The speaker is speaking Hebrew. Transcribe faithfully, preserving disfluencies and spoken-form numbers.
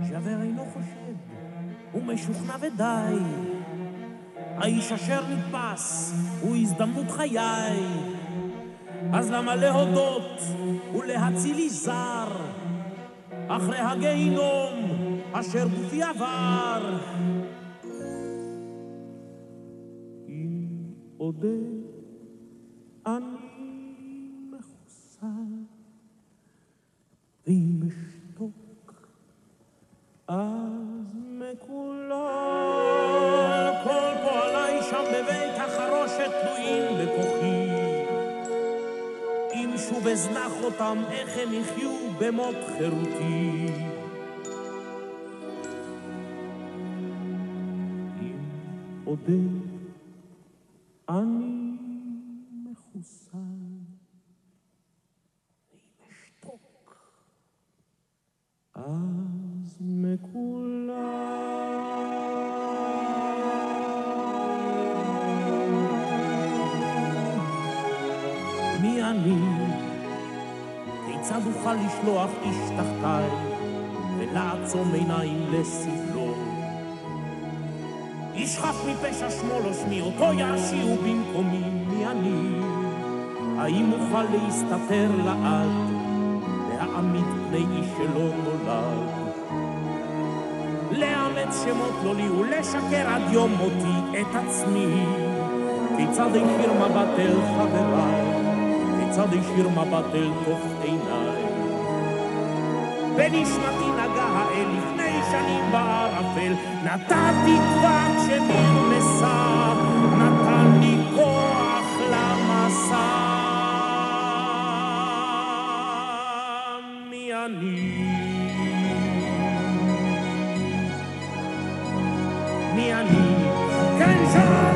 ז'אבר אינו חושב, הוא משוכנע ודי. האיש אשר נתפס הוא הזדמנות חיי. אז למה להודות ולהציל יזהר אחרי הגיהינום אשר גופי עבר? אם אודה אני מחוסר, ואם אשתוק אז מקולל. כל פועלי שם בבית החרושת תלויים בכוחי. אם שוב אזנח אותם איך הם יחיו במות חירותי. אם אודה אני מחוסר, ואם אשתוק אז מקולל. מי אני? כיצד אוכל לשלוח איש תחתיי ולעצום עיניים לסבלו? איש חף מפשע שמו לא שמי, אותו ירשיעו במקומי. מי אני? האם אוכל להסתתר לעד, להעמיד פני איש שלא נולד, לאמץ שמות לא לי ולשקר עד יום מותי את עצמי? כיצד הישיר מבט אל חבריי, כיצד הישיר מבט אל תוך עיניי? בנשמתי נגע האל לפני שנים בערפל, נתן תקווה כשנרמסה, נתן לי כוח למסע. מי אני? מי אני? כן שם